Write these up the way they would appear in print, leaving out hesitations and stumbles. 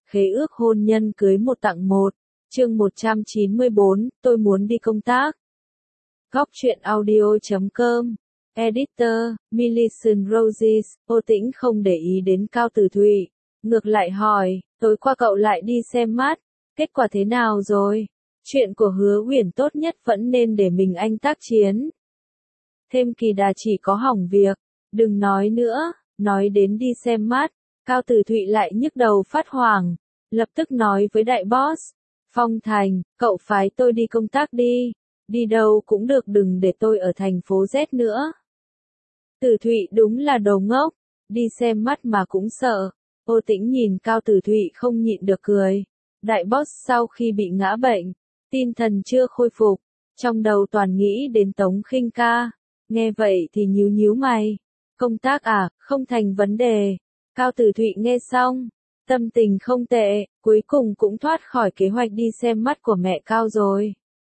khế ước hôn nhân cưới một tặng một. Chương 194, tôi muốn đi công tác. Góc truyện audio.com. Editor, Millicent Roses. Ô Tĩnh không để ý đến Cao Tử Thụy, ngược lại hỏi, tối qua cậu lại đi xem mắt, kết quả thế nào rồi? Chuyện của Hứa Uyển tốt nhất vẫn nên để mình anh tác chiến. Thêm Kỳ Đà chỉ có hỏng việc, đừng nói nữa. Nói đến đi xem mắt, Cao Tử Thụy lại nhức đầu phát hoảng, lập tức nói với đại boss, Phong Thành, cậu phái tôi đi công tác đi, đi đâu cũng được, đừng để tôi ở thành phố Z nữa. Tử Thụy đúng là đồ ngốc, đi xem mắt mà cũng sợ. Ô Tĩnh nhìn Cao Tử Thụy không nhịn được cười. Đại boss sau khi bị ngã bệnh, tinh thần chưa khôi phục, trong đầu toàn nghĩ đến Tống Khinh Ca. Nghe vậy thì nhíu nhíu mày. Công tác à, không thành vấn đề. Cao Tử Thụy nghe xong, tâm tình không tệ, cuối cùng cũng thoát khỏi kế hoạch đi xem mắt của mẹ Cao rồi.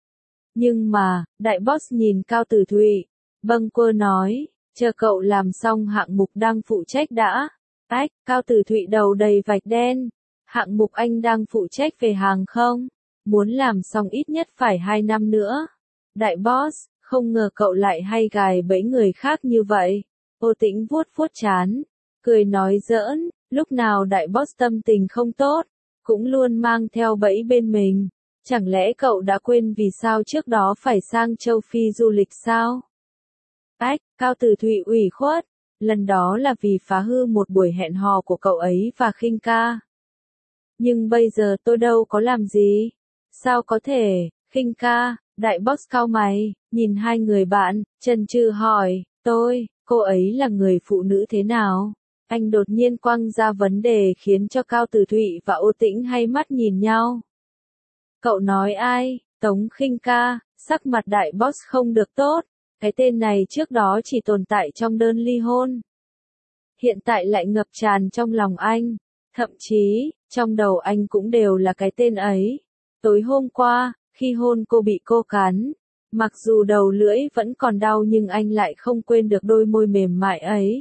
Nhưng mà, đại boss nhìn Cao Tử Thụy, bâng quơ nói, chờ cậu làm xong hạng mục đang phụ trách đã. Ách, Cao Tử Thụy đầu đầy vạch đen. Hạng mục anh đang phụ trách về hàng không? Muốn làm xong ít nhất phải 2 năm nữa. Đại boss, không ngờ cậu lại hay gài bẫy người khác như vậy. Ô Tĩnh vuốt vuốt trán, cười nói giỡn, lúc nào đại boss tâm tình không tốt, cũng luôn mang theo bẫy bên mình. Chẳng lẽ cậu đã quên vì sao trước đó phải sang châu Phi du lịch sao? Ách, Cao Tử Thụy ủy khuất, lần đó là vì phá hư một buổi hẹn hò của cậu ấy và Khinh Ca. Nhưng bây giờ tôi đâu có làm gì. Sao có thể, Khinh Ca, đại boss cau mày, nhìn hai người bạn, chần chừ hỏi, cô ấy là người phụ nữ thế nào? Anh đột nhiên quăng ra vấn đề khiến cho Cao Tử Thụy và Ô Tĩnh hay mắt nhìn nhau. Cậu nói ai? Tống Khinh Ca. Sắc mặt đại boss không được tốt. Cái tên này trước đó chỉ tồn tại trong đơn ly hôn. Hiện tại lại ngập tràn trong lòng anh. Thậm chí, trong đầu anh cũng đều là cái tên ấy. Tối hôm qua, khi hôn cô bị cô cắn, mặc dù đầu lưỡi vẫn còn đau nhưng anh lại không quên được đôi môi mềm mại ấy.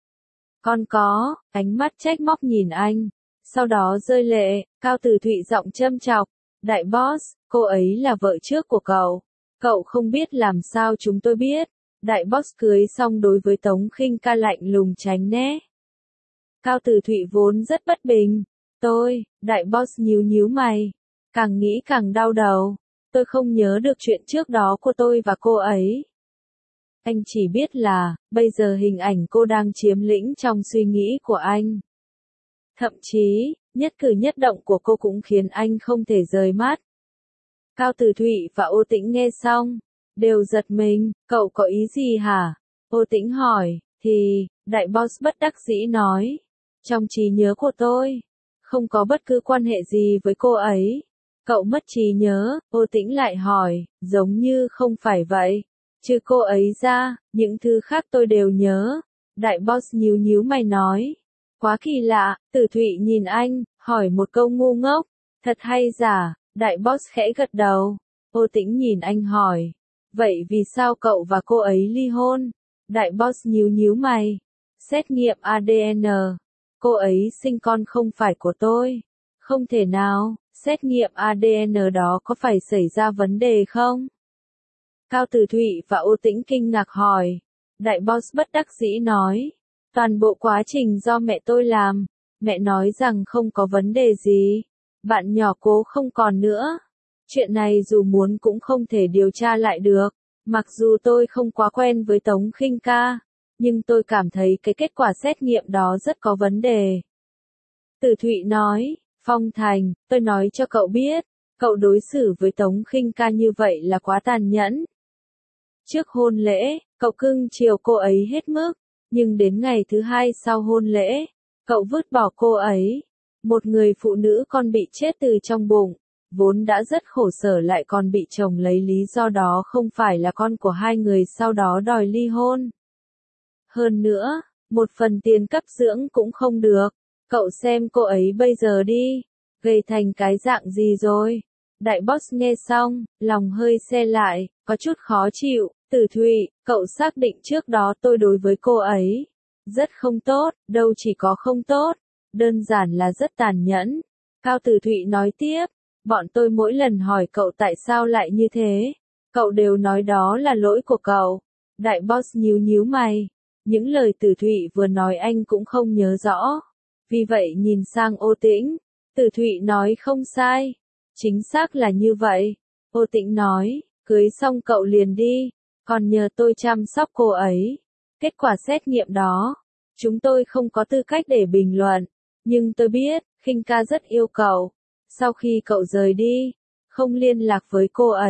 Còn có, ánh mắt trách móc nhìn anh, sau đó rơi lệ. Cao Tử Thụy giọng châm chọc, đại boss, cô ấy là vợ trước của cậu. Cậu không biết làm sao chúng tôi biết. Đại boss cưới xong đối với Tống Khinh Ca lạnh lùng tránh né. Cao Tử Thụy vốn rất bất bình. Đại boss nhíu nhíu mày, càng nghĩ càng đau đầu. Tôi không nhớ được chuyện trước đó của tôi và cô ấy. Anh chỉ biết là, bây giờ hình ảnh cô đang chiếm lĩnh trong suy nghĩ của anh. Thậm chí, nhất cử nhất động của cô cũng khiến anh không thể rời mắt. Cao Tử Thụy và Ô Tĩnh nghe xong, đều giật mình, cậu có ý gì hả? Ô Tĩnh hỏi, đại boss bất đắc dĩ nói, trong trí nhớ của tôi, không có bất cứ quan hệ gì với cô ấy. Cậu mất trí nhớ, Ô Tĩnh lại hỏi, giống như không phải vậy. Trừ cô ấy ra, những thứ khác tôi đều nhớ. Đại boss nhíu nhíu mày nói. Quá kỳ lạ. Tử Thụy nhìn anh, hỏi một câu ngu ngốc. Thật hay giả? Đại boss khẽ gật đầu. Ô Tĩnh nhìn anh hỏi. Vậy vì sao cậu và cô ấy ly hôn? Đại boss nhíu nhíu mày. Xét nghiệm ADN. Cô ấy sinh con không phải của tôi. Không thể nào, xét nghiệm ADN đó có phải xảy ra vấn đề không? Cao Tử Thụy và Ô Tĩnh kinh ngạc hỏi. Đại boss bất đắc dĩ nói. Toàn bộ quá trình do mẹ tôi làm. Mẹ nói rằng không có vấn đề gì. Bạn nhỏ cố không còn nữa. Chuyện này dù muốn cũng không thể điều tra lại được. Mặc dù tôi không quá quen với Tống Khinh Ca, nhưng tôi cảm thấy cái kết quả xét nghiệm đó rất có vấn đề. Tử Thụy nói, Phong Thành, tôi nói cho cậu biết, cậu đối xử với Tống Khinh Ca như vậy là quá tàn nhẫn. Trước hôn lễ, cậu cưng chiều cô ấy hết mức, nhưng đến ngày thứ 2 sau hôn lễ, cậu vứt bỏ cô ấy. Một người phụ nữ con bị chết từ trong bụng, vốn đã rất khổ sở lại còn bị chồng lấy lý do đó không phải là con của hai người sau đó đòi ly hôn. Hơn nữa, một phần tiền cấp dưỡng cũng không được. Cậu xem cô ấy bây giờ đi, gầy thành cái dạng gì rồi. Đại boss nghe xong, lòng hơi se lại, có chút khó chịu. Tử Thụy, cậu xác định trước đó tôi đối với cô ấy rất không tốt, đâu chỉ có không tốt, đơn giản là rất tàn nhẫn. Cao Tử Thụy nói tiếp, bọn tôi mỗi lần hỏi cậu tại sao lại như thế, cậu đều nói đó là lỗi của cậu. Đại boss nhíu nhíu mày, những lời Tử Thụy vừa nói anh cũng không nhớ rõ. Vì vậy nhìn sang Ô Tĩnh, Tử Thụy nói không sai, chính xác là như vậy. Ô Tĩnh nói, cưới xong cậu liền đi, còn nhờ tôi chăm sóc cô ấy. Kết quả xét nghiệm đó, chúng tôi không có tư cách để bình luận, nhưng tôi biết, Khinh ca rất yêu cậu. Sau khi cậu rời đi, không liên lạc với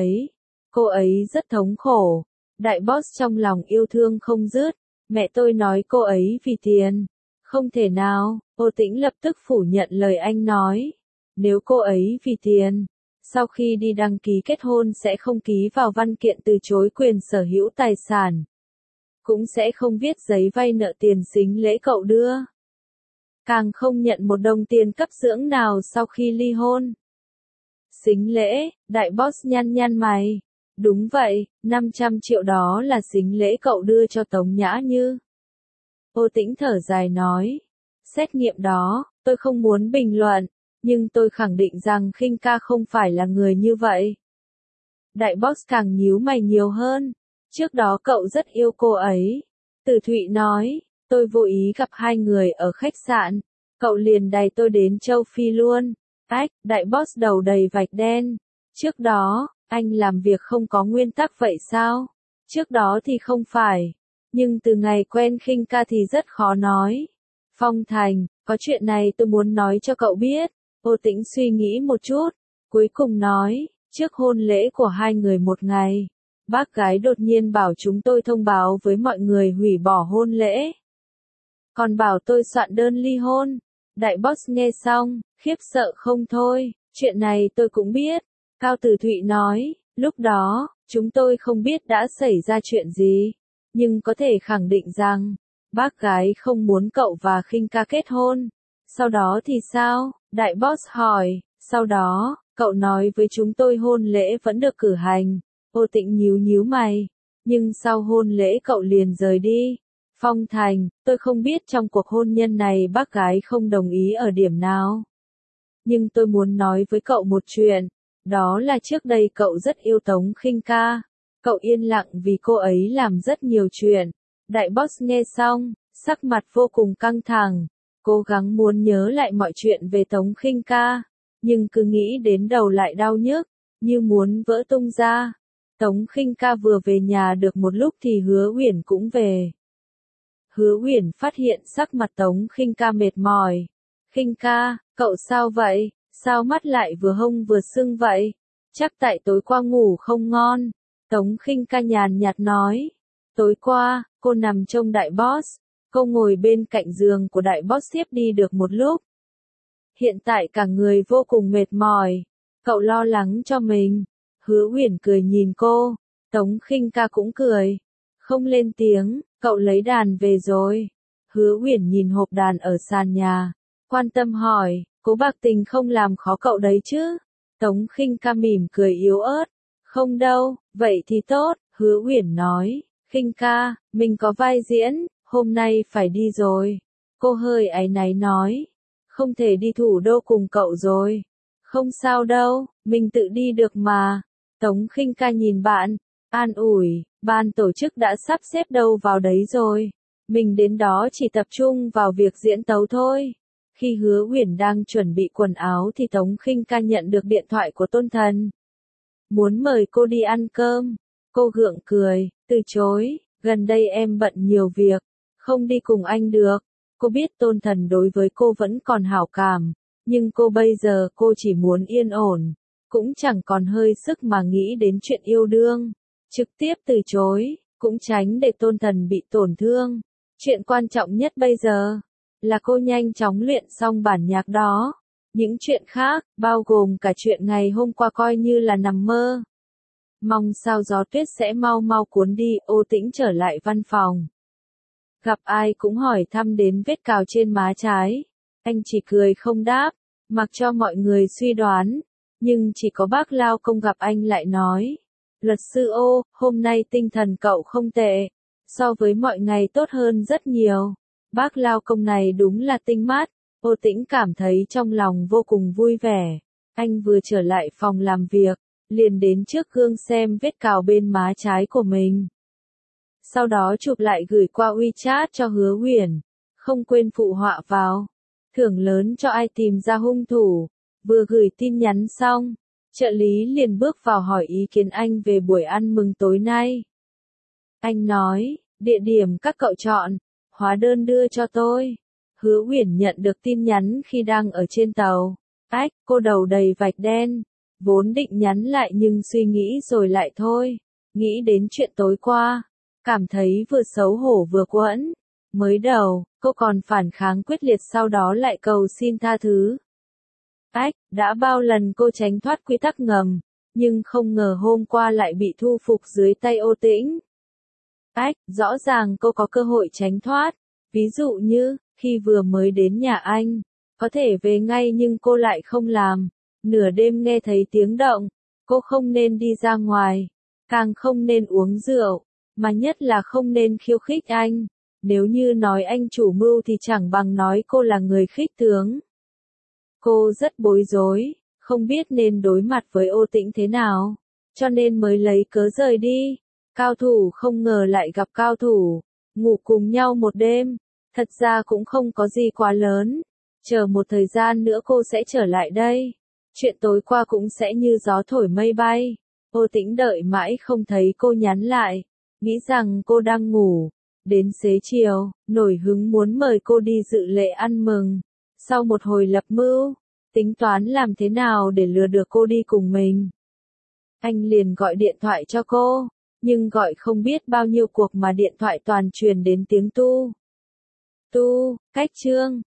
cô ấy rất thống khổ. Đại boss trong lòng yêu thương không dứt, mẹ tôi nói cô ấy vì tiền. Không thể nào, Ô Tĩnh lập tức phủ nhận lời anh nói. Nếu cô ấy vì tiền, sau khi đi đăng ký kết hôn sẽ không ký vào văn kiện từ chối quyền sở hữu tài sản. Cũng sẽ không viết giấy vay nợ tiền sính lễ cậu đưa. Càng không nhận một đồng tiền cấp dưỡng nào sau khi ly hôn. Sính lễ, đại boss nhăn nhăn mày. Đúng vậy, 500 triệu đó là sính lễ cậu đưa cho Tống Nhã Như. Ô Tĩnh thở dài nói. Xét nghiệm đó, tôi không muốn bình luận, nhưng tôi khẳng định rằng Khinh ca không phải là người như vậy. Đại boss càng nhíu mày nhiều hơn. Trước đó cậu rất yêu cô ấy. Tử Thụy nói, tôi vô ý gặp hai người ở khách sạn. Cậu liền đày tôi đến châu Phi luôn. Ách, đại boss đầu đầy vạch đen. Trước đó, anh làm việc không có nguyên tắc vậy sao? Trước đó thì không phải. Nhưng từ ngày quen Khinh ca thì rất khó nói. Phong Thành, có chuyện này tôi muốn nói cho cậu biết. Ô Tĩnh suy nghĩ một chút. Cuối cùng nói, trước hôn lễ của hai người một ngày. Bác gái đột nhiên bảo chúng tôi thông báo với mọi người hủy bỏ hôn lễ. Còn bảo tôi soạn đơn ly hôn. Đại boss nghe xong, khiếp sợ không thôi, chuyện này tôi cũng biết. Cao Tử Thụy nói, lúc đó, chúng tôi không biết đã xảy ra chuyện gì. Nhưng có thể khẳng định rằng, bác gái không muốn cậu và Khinh ca kết hôn. Sau đó thì sao? Đại boss hỏi, sau đó, cậu nói với chúng tôi hôn lễ vẫn được cử hành. Ô Tĩnh nhíu nhíu mày. Nhưng sau hôn lễ cậu liền rời đi. Phong Thành, tôi không biết trong cuộc hôn nhân này bác gái không đồng ý ở điểm nào. Nhưng tôi muốn nói với cậu một chuyện. Đó là trước đây cậu rất yêu Tống Khinh ca. Cậu yên lặng vì cô ấy làm rất nhiều chuyện. Đại boss nghe xong, sắc mặt vô cùng căng thẳng. Cố gắng muốn nhớ lại mọi chuyện về Tống Khinh ca. Nhưng cứ nghĩ đến đầu lại đau nhức, như muốn vỡ tung ra. Tống Khinh ca vừa về nhà được một lúc thì Hứa Uyển cũng về. Hứa Uyển phát hiện sắc mặt Tống Khinh ca mệt mỏi. Khinh ca, cậu sao vậy? Sao mắt lại vừa hông vừa sưng vậy? Chắc tại tối qua ngủ không ngon. Tống Khinh ca nhàn nhạt nói. Tối qua, cô nằm trông đại boss. Cô ngồi bên cạnh giường của đại boss tiếp đi được một lúc. Hiện tại cả người vô cùng mệt mỏi. Cậu lo lắng cho mình. Hứa Uyển cười nhìn cô. Tống Khinh ca cũng cười. Không lên tiếng, cậu lấy đàn về rồi. Hứa Uyển nhìn hộp đàn ở sàn nhà. Quan tâm hỏi, Cố Bạc Tình không làm khó cậu đấy chứ? Tống Khinh ca mỉm cười yếu ớt. Không đâu, vậy thì tốt, Hứa Uyển nói. Khinh ca, mình có vai diễn, hôm nay phải đi rồi. Cô hơi áy náy nói. Không thể đi thủ đô cùng cậu rồi. Không sao đâu, mình tự đi được mà. Tống Khinh ca nhìn bạn, an ủi, ban tổ chức đã sắp xếp đâu vào đấy rồi. Mình đến đó chỉ tập trung vào việc diễn tấu thôi. Khi Hứa Uyển đang chuẩn bị quần áo thì Tống Khinh ca nhận được điện thoại của Tôn Thần. Muốn mời cô đi ăn cơm. Cô gượng cười, từ chối, gần đây em bận nhiều việc, không đi cùng anh được. Cô biết Tôn Thần đối với cô vẫn còn hảo cảm, nhưng cô bây giờ cô chỉ muốn yên ổn, cũng chẳng còn hơi sức mà nghĩ đến chuyện yêu đương. Trực tiếp từ chối, cũng tránh để Tôn Thần bị tổn thương. Chuyện quan trọng nhất bây giờ là cô nhanh chóng luyện xong bản nhạc đó. Những chuyện khác, bao gồm cả chuyện ngày hôm qua coi như là nằm mơ. Mong sao gió tuyết sẽ mau mau cuốn đi. Ô Tĩnh trở lại văn phòng. Gặp ai cũng hỏi thăm đến vết cào trên má trái. Anh chỉ cười không đáp, mặc cho mọi người suy đoán. Nhưng chỉ có bác Lao Công gặp anh lại nói. Luật sư Ô, hôm nay tinh thần cậu không tệ. So với mọi ngày tốt hơn rất nhiều. Bác Lao Công này đúng là tinh mắt. Ô Tĩnh cảm thấy trong lòng vô cùng vui vẻ. Anh vừa trở lại phòng làm việc, liền đến trước gương xem vết cào bên má trái của mình. Sau đó chụp lại gửi qua WeChat cho Hứa Uyển, không quên phụ họa vào. Thưởng lớn cho ai tìm ra hung thủ. Vừa gửi tin nhắn xong, trợ lý liền bước vào hỏi ý kiến anh về buổi ăn mừng tối nay. Anh nói, địa điểm các cậu chọn, hóa đơn đưa cho tôi. Hứa Uyển nhận được tin nhắn khi đang ở trên tàu. Ách, cô đầu đầy vạch đen. Vốn định nhắn lại nhưng suy nghĩ rồi lại thôi. Nghĩ đến chuyện tối qua, cảm thấy vừa xấu hổ vừa quẫn. Mới đầu, cô còn phản kháng quyết liệt, sau đó lại cầu xin tha thứ. Ách, đã bao lần cô tránh thoát quy tắc ngầm, nhưng không ngờ hôm qua lại bị thu phục dưới tay Ô Tĩnh. Ách, rõ ràng cô có cơ hội tránh thoát. Ví dụ như, khi vừa mới đến nhà anh, có thể về ngay nhưng cô lại không làm. Nửa đêm nghe thấy tiếng động, cô không nên đi ra ngoài, càng không nên uống rượu, mà nhất là không nên khiêu khích anh. Nếu như nói anh chủ mưu thì chẳng bằng nói cô là người khích tướng. Cô rất bối rối, không biết nên đối mặt với Ô Tĩnh thế nào, cho nên mới lấy cớ rời đi. Cao thủ không ngờ lại gặp cao thủ, ngủ cùng nhau một đêm, thật ra cũng không có gì quá lớn. Chờ một thời gian nữa cô sẽ trở lại đây. Chuyện tối qua cũng sẽ như gió thổi mây bay. Ô Tĩnh đợi mãi không thấy cô nhắn lại, nghĩ rằng cô đang ngủ. Đến xế chiều, nổi hứng muốn mời cô đi dự lễ ăn mừng. Sau một hồi lập mưu, tính toán làm thế nào để lừa được cô đi cùng mình. Anh liền gọi điện thoại cho cô, nhưng gọi không biết bao nhiêu cuộc mà điện thoại toàn truyền đến tiếng tu. Tu, cách chương.